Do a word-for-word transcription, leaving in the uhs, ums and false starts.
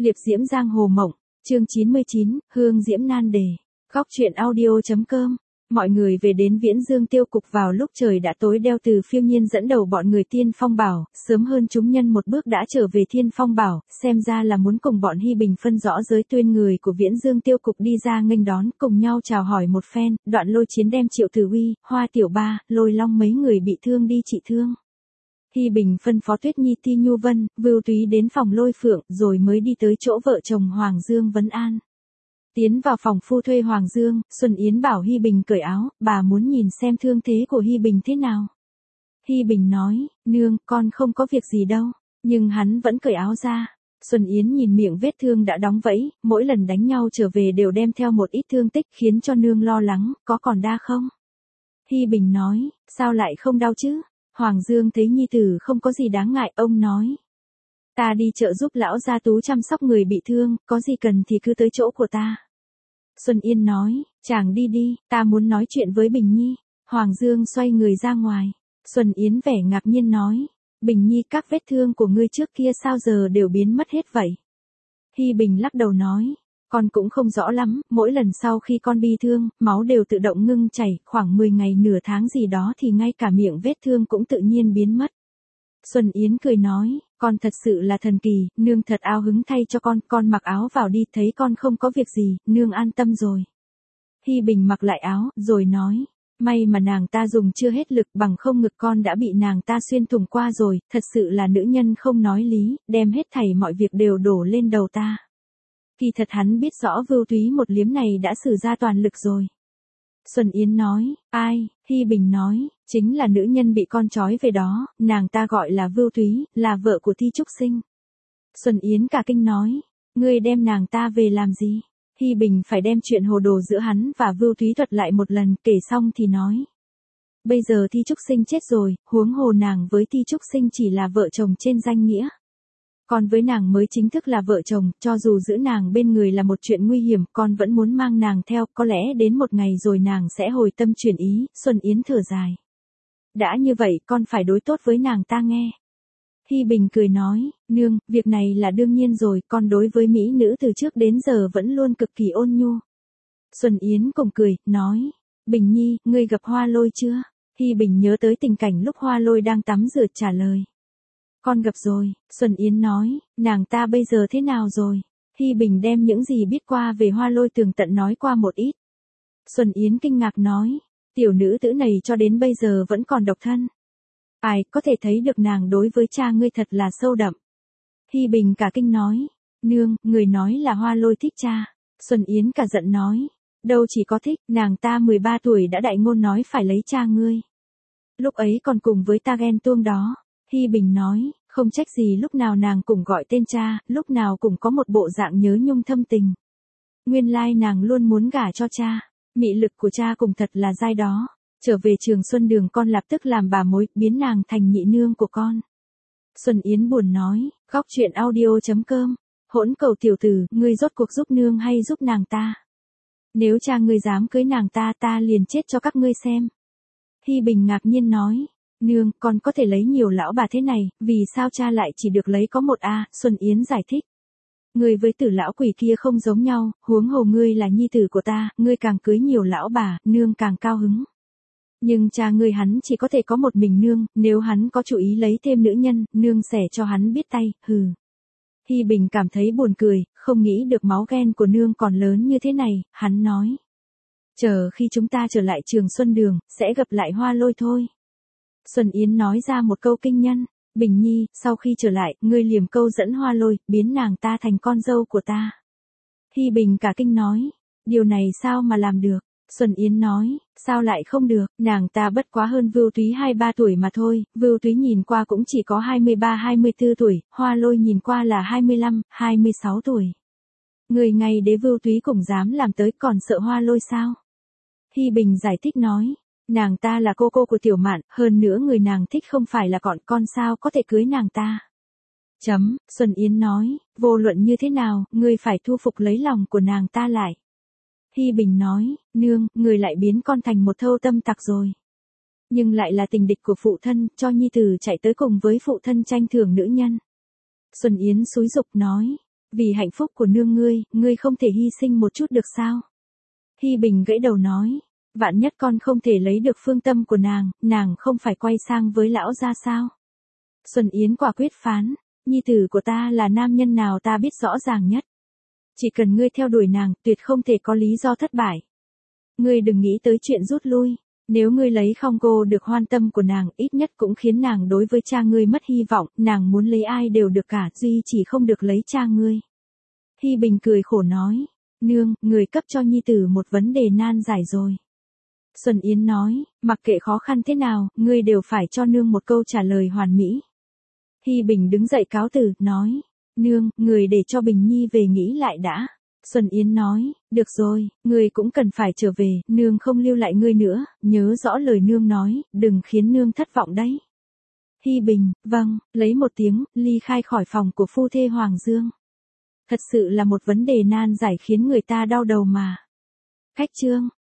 Liệp diễm giang hồ mộng, chương chín mươi chín, hương diễm nan đề. Góc truyện audio.com. Mọi người về đến Viễn Dương tiêu cục vào lúc trời đã tối, đeo từ Phiêu Nhiên dẫn đầu bọn người Tiên Phong Bảo, sớm hơn chúng nhân một bước đã trở về Thiên Phong Bảo, xem ra là muốn cùng bọn Hi Bình phân rõ giới tuyên. Người của Viễn Dương tiêu cục đi ra nghênh đón, cùng nhau chào hỏi một phen, đoạn Lôi Chiến đem Triệu Tử Uy, Hoa Tiểu Ba, Lôi Long mấy người bị thương đi trị thương. Hi Bình phân phó Tuyết Nhi, Ti Nhu Vân, Vưu Túy đến phòng Lôi Phượng, rồi mới đi tới chỗ vợ chồng Hoàng Dương vấn an. Tiến vào phòng phu thuê Hoàng Dương, Xuân Yến bảo Hi Bình cởi áo, bà muốn nhìn xem thương thế của Hi Bình thế nào. Hi Bình nói, nương, con không có việc gì đâu, nhưng hắn vẫn cởi áo ra. Xuân Yến nhìn miệng vết thương đã đóng vẫy, mỗi lần đánh nhau trở về đều đem theo một ít thương tích, khiến cho nương lo lắng, có còn đau không? Hi Bình nói, sao lại không đau chứ? Hoàng Dương thấy nhi tử không có gì đáng ngại, ông nói. Ta đi chợ giúp lão gia Tú chăm sóc người bị thương, có gì cần thì cứ tới chỗ của ta. Xuân Yên nói, chàng đi đi, ta muốn nói chuyện với Bình Nhi. Hoàng Dương xoay người ra ngoài. Xuân Yến vẻ ngạc nhiên nói, Bình Nhi, các vết thương của ngươi trước kia sao giờ đều biến mất hết vậy? Hi Bình lắc đầu nói, con cũng không rõ lắm, mỗi lần sau khi con bị thương, máu đều tự động ngưng chảy, khoảng mười ngày nửa tháng gì đó thì ngay cả miệng vết thương cũng tự nhiên biến mất. Xuân Yến cười nói, con thật sự là thần kỳ, nương thật ao hứng thay cho con, con mặc áo vào đi, thấy con không có việc gì, nương an tâm rồi. Hi Bình mặc lại áo, rồi nói, may mà nàng ta dùng chưa hết lực, bằng không ngực con đã bị nàng ta xuyên thủng qua rồi, thật sự là nữ nhân không nói lý, đem hết thảy mọi việc đều đổ lên đầu ta. Kỳ thật hắn biết rõ Vưu Túy một liếm này đã sử ra toàn lực rồi. Xuân Yến nói, ai? Hi Bình nói, chính là nữ nhân bị con trói về đó, nàng ta gọi là Vưu Túy, là vợ của Thi Trúc Sinh. Xuân Yến cả kinh nói, ngươi đem nàng ta về làm gì? Hi Bình phải đem chuyện hồ đồ giữa hắn và Vưu Túy thuật lại một lần, kể xong thì nói. Bây giờ Thi Trúc Sinh chết rồi, huống hồ nàng với Thi Trúc Sinh chỉ là vợ chồng trên danh nghĩa. Còn với nàng mới chính thức là vợ chồng, cho dù giữ nàng bên người là một chuyện nguy hiểm, con vẫn muốn mang nàng theo, có lẽ đến một ngày rồi nàng sẽ hồi tâm chuyển ý. Xuân Yến thở dài. Đã như vậy, con phải đối tốt với nàng ta nghe. Hi Bình cười nói, nương, việc này là đương nhiên rồi, con đối với mỹ nữ từ trước đến giờ vẫn luôn cực kỳ ôn nhu. Xuân Yến cùng cười, nói, Bình Nhi, ngươi gặp Hoa Lôi chưa? Hi Bình nhớ tới tình cảnh lúc Hoa Lôi đang tắm rửa, trả lời. Con gặp rồi. Xuân Yến nói, nàng ta bây giờ thế nào rồi? Hi Bình đem những gì biết qua về Hoa Lôi tường tận nói qua một ít. Xuân Yến kinh ngạc nói, tiểu nữ tử này cho đến bây giờ vẫn còn độc thân. Ai, có thể thấy được nàng đối với cha ngươi thật là sâu đậm. Hi Bình cả kinh nói, nương, người nói là Hoa Lôi thích cha. Xuân Yến cả giận nói, đâu chỉ có thích, nàng ta mười ba tuổi đã đại ngôn nói phải lấy cha ngươi. Lúc ấy còn cùng với ta ghen tuông đó. Hi Bình nói, không trách gì lúc nào nàng cũng gọi tên cha, lúc nào cũng có một bộ dạng nhớ nhung thâm tình. Nguyên lai nàng luôn muốn gả cho cha, mị lực của cha cùng thật là dai đó. Trở về Trường Xuân Đường con lập tức làm bà mối, biến nàng thành nhị nương của con. Xuân Yến buồn nói, góc truyện audio.com, hỗn cầu tiểu tử, ngươi rốt cuộc giúp nương hay giúp nàng ta? Nếu cha ngươi dám cưới nàng ta, ta liền chết cho các ngươi xem. Hi Bình ngạc nhiên nói, nương, con có thể lấy nhiều lão bà thế này, vì sao cha lại chỉ được lấy có một a? Xuân Yến giải thích. Ngươi với tử lão quỷ kia không giống nhau, huống hồ ngươi là nhi tử của ta, ngươi càng cưới nhiều lão bà, nương càng cao hứng. Nhưng cha ngươi hắn chỉ có thể có một mình nương, nếu hắn có chủ ý lấy thêm nữ nhân, nương sẽ cho hắn biết tay, hừ. Hi Bình cảm thấy buồn cười, không nghĩ được máu ghen của nương còn lớn như thế này, hắn nói. Chờ khi chúng ta trở lại Trường Xuân Đường, sẽ gặp lại Hoa Lôi thôi. Xuân Yến nói ra một câu kinh nhân, Bình Nhi, sau khi trở lại, ngươi liềm câu dẫn Hoa Lôi, biến nàng ta thành con dâu của ta. Hi Bình cả kinh nói, điều này sao mà làm được? Xuân Yến nói, sao lại không được, nàng ta bất quá hơn Vưu Túy hai ba tuổi mà thôi, Vưu Túy nhìn qua cũng chỉ có hai mươi ba hai mươi tư tuổi, Hoa Lôi nhìn qua là hai mươi lăm, hai mươi sáu tuổi. Người ngày đế Vưu Túy cũng dám làm tới, còn sợ Hoa Lôi sao? Hi Bình giải thích nói, nàng ta là cô cô của Tiểu Mạn, hơn nữa người nàng thích không phải là con, con sao có thể cưới nàng ta. Chấm, Xuân Yến nói, vô luận như thế nào, ngươi phải thu phục lấy lòng của nàng ta lại. Hi Bình nói, nương, người lại biến con thành một thâu tâm tặc rồi. Nhưng lại là tình địch của phụ thân, cho nhi tử chạy tới cùng với phụ thân tranh thưởng nữ nhân. Xuân Yến xúi dục nói, Vì hạnh phúc của nương ngươi, ngươi không thể hy sinh một chút được sao? Hy Bình gãy đầu nói, vạn nhất con không thể lấy được phương tâm của nàng, nàng không phải quay sang với lão gia sao? Xuân Yến quả quyết phán, nhi tử của ta là nam nhân nào ta biết rõ ràng nhất. Chỉ cần ngươi theo đuổi nàng, tuyệt không thể có lý do thất bại. Ngươi đừng nghĩ tới chuyện rút lui, nếu ngươi lấy không cô được hoan tâm của nàng, ít nhất cũng khiến nàng đối với cha ngươi mất hy vọng, nàng muốn lấy ai đều được cả, duy chỉ không được lấy cha ngươi. Hy Bình cười khổ nói, nương, người cấp cho nhi tử một vấn đề nan giải rồi. Xuân Yến nói, mặc kệ khó khăn thế nào, ngươi đều phải cho nương một câu trả lời hoàn mỹ. Hy Bình đứng dậy cáo từ, nói, nương, người để cho Bình Nhi về nghĩ lại đã. Xuân Yến nói, được rồi, ngươi cũng cần phải trở về, nương không lưu lại ngươi nữa, nhớ rõ lời nương nói, đừng khiến nương thất vọng đấy. Hy Bình, vâng, lấy một tiếng, ly khai khỏi phòng của phu thê Hoàng Dương. Thật sự là một vấn đề nan giải khiến người ta đau đầu mà. Khách trương.